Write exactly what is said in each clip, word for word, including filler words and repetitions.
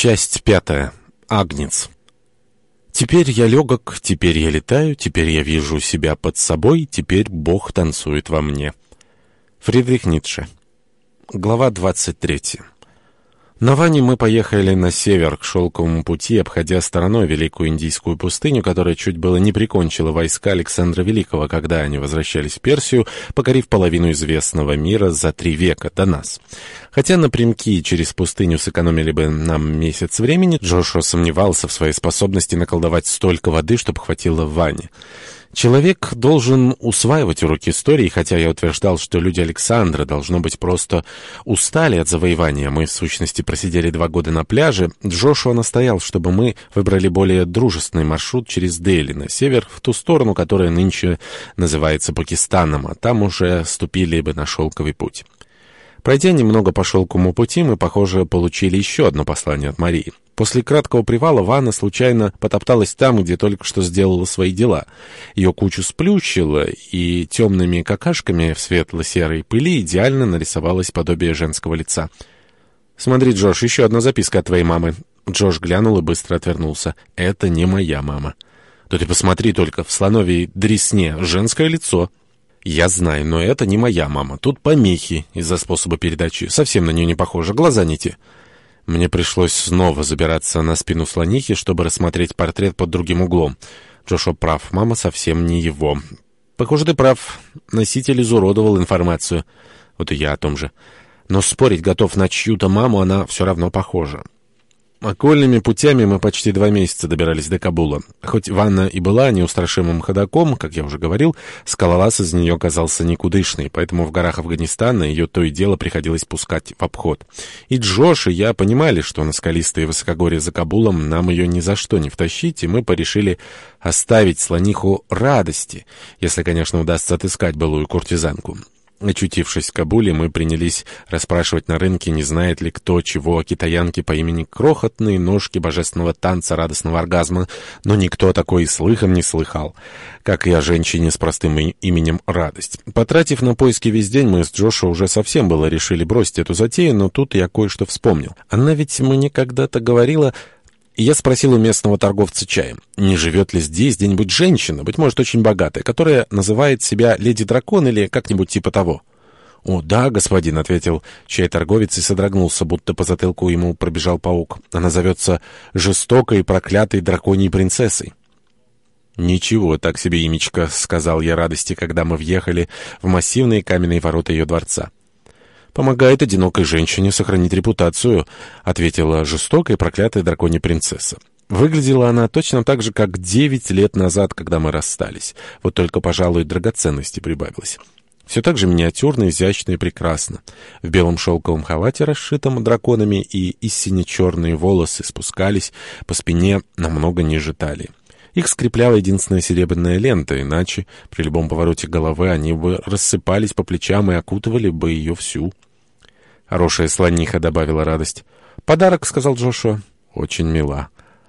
Часть пятая. Агнец. Теперь я легок, теперь я летаю, теперь я вижу себя под собой, теперь Бог танцует во мне. Фридрих Ницше. Глава двадцать третья. На Ване мы поехали на север, к Шелковому пути, обходя стороной Великую Индийскую пустыню, которая чуть было не прикончила войска Александра Великого, когда они возвращались в Персию, покорив половину известного мира за три века до нас. Хотя напрямки через пустыню сэкономили бы нам месяц времени, Джошуа сомневался в своей способности наколдовать столько воды, чтобы хватило Ване. Человек должен усваивать уроки истории, хотя я утверждал, что люди Александра, должно быть, просто устали от завоевания. Мы, в сущности, просидели два года на пляже. Джошуа настоял, чтобы мы выбрали более дружественный маршрут через Дели на север, в ту сторону, которая нынче называется Пакистаном, а там уже ступили бы на шелковый путь. Пройдя немного по шелковому пути, мы, похоже, получили еще одно послание от Марии. После краткого привала Ванна случайно потопталась там, где только что сделала свои дела. Ее кучу сплющило, и темными какашками в светло-серой пыли идеально нарисовалось подобие женского лица. «Смотри, Джош, еще одна записка от твоей мамы». Джош глянул и быстро отвернулся. «Это не моя мама». «Да ты посмотри только, в слоновьей дресне женское лицо». «Я знаю, но это не моя мама. Тут помехи из-за способа передачи. Совсем на нее не похоже. Глаза не те». Мне пришлось снова забираться на спину слонихи, чтобы рассмотреть портрет под другим углом. Джошуа прав. Мама совсем не его. «Похоже, ты прав. Носитель изуродовал информацию». Вот и я о том же. Но спорить готов на чью-то маму, она все равно похожа. Окольными путями мы почти два месяца добирались до Кабула. Хоть Ванна и была неустрашимым ходоком, как я уже говорил, скалолаз из нее казался никудышный, поэтому в горах Афганистана ее то и дело приходилось пускать в обход. И Джош, и я понимали, что на скалистые высокогорья за Кабулом нам ее ни за что не втащить, и мы порешили оставить слониху радости, если, конечно, удастся отыскать былую куртизанку. Очутившись в Кабуле, мы принялись расспрашивать на рынке, не знает ли кто чего о китаянке по имени Крохотные ножки божественного танца радостного оргазма, но никто такой и слыхом не слыхал, как и о женщине с простым именем Радость. Потратив на поиски весь день, мы с Джошуа уже совсем было решили бросить эту затею, но тут я кое-что вспомнил. Она ведь мне когда-то говорила... И я спросил у местного торговца чаем, не живет ли здесь где-нибудь женщина, быть может, очень богатая, которая называет себя леди-дракон или как-нибудь типа того. «О, да, господин», — ответил чай-торговец и содрогнулся, будто по затылку ему пробежал паук. «Она зовется жестокой и проклятой драконьей принцессой». «Ничего, так себе имечко», — сказал я Радости, когда мы въехали в массивные каменные ворота ее дворца. «Помогает одинокой женщине сохранить репутацию», — ответила жестокая и проклятая драконья принцесса. Выглядела она точно так же, как девять лет назад, когда мы расстались. Вот только, пожалуй, драгоценности прибавилось. Все так же миниатюрно, изящно и прекрасно. В белом шелковом халате, расшитом драконами, и истинно черные волосы спускались по спине намного ниже талии. Их скрепляла единственная серебряная лента, иначе при любом повороте головы они бы рассыпались по плечам и окутывали бы ее всю. «Хорошая слониха», — добавила Радость. «Подарок», — сказал Джошуа. «Очень мила».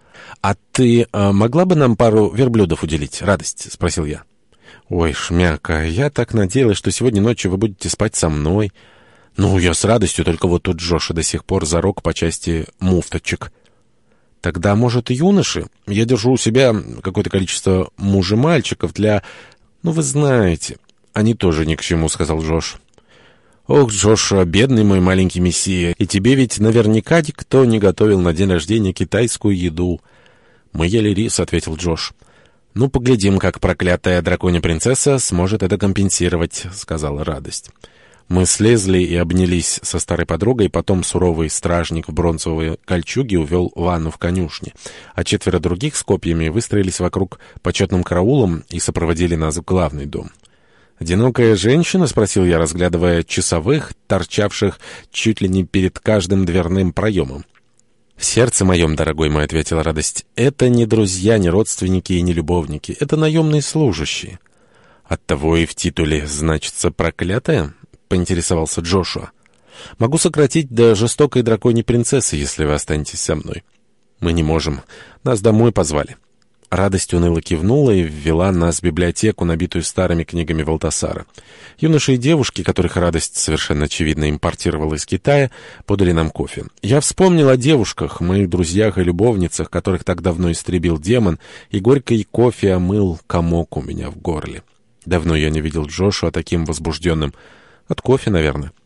«А ты а, могла бы нам пару верблюдов уделить, Радость?» — спросил я. «Ой, шмяка, я так надеялась, что сегодня ночью вы будете спать со мной». «Ну, я с радостью, только вот тут Джоша до сих пор зарок по части муфточек». «Тогда, может, юноши? Я держу у себя какое-то количество мужа-мальчиков для... Ну, вы знаете...» «Они тоже ни к чему», — сказал Джош. «Ох, Джоша, бедный мой маленький мессия, и тебе ведь наверняка никто не готовил на день рождения китайскую еду». «Мы ели рис», — ответил Джош. «Ну, поглядим, как проклятая драконья принцесса сможет это компенсировать», — сказала Радость. Мы слезли и обнялись со старой подругой, потом суровый стражник в бронзовой кольчуге увел Ванну в конюшни, а четверо других с копьями выстроились вокруг почетным караулом и сопроводили нас в главный дом. «Одинокая женщина?» — спросил я, разглядывая часовых, торчавших чуть ли не перед каждым дверным проемом. «В сердце моем, дорогой мой», — ответила Радость, — «это не друзья, не родственники и не любовники, это наемные служащие». «Оттого и в титуле значится проклятая?» — поинтересовался Джошуа. «Могу сократить до жестокой драконьей принцессы, если вы останетесь со мной». «Мы не можем. Нас домой позвали». Радость уныло кивнула и ввела нас в библиотеку, набитую старыми книгами Валтасара. Юноши и девушки, которых Радость совершенно очевидно импортировала из Китая, подали нам кофе. Я вспомнил о девушках, моих друзьях и любовницах, которых так давно истребил демон, и горький кофе омыл комок у меня в горле. Давно я не видел Джошуа таким возбужденным. От кофе, наверное.